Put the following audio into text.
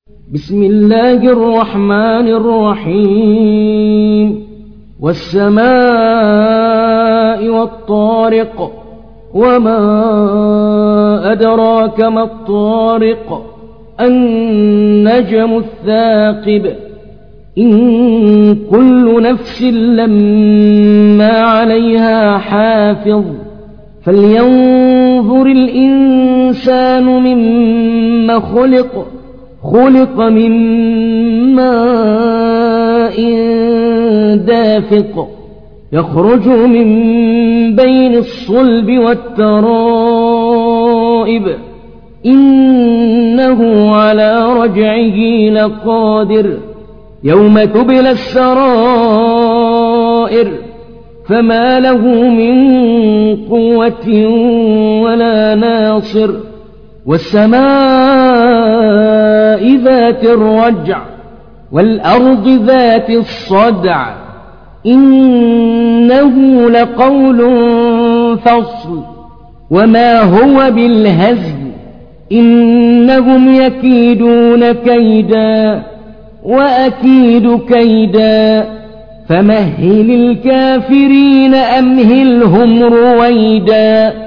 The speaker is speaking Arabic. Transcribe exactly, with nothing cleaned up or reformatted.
بسم الله الرحمن الرحيم والسماء والطارق وما أدراك ما الطارق النجم الثاقب إن كل نفس لما عليها حافظ فلينظر الإنسان مما خلق خلق من ماء دافق يخرج من بين الصلب والترائب إنه على رجعه لقادر يوم تبلى السرائر فما له من قوة ولا ناصر والسماء ذات الرجع والأرض ذات الصدع إنه لقول فصل وما هو بالهزل إنهم يكيدون كيدا وأكيد كيدا فمهل الكافرين أمهلهم رويدا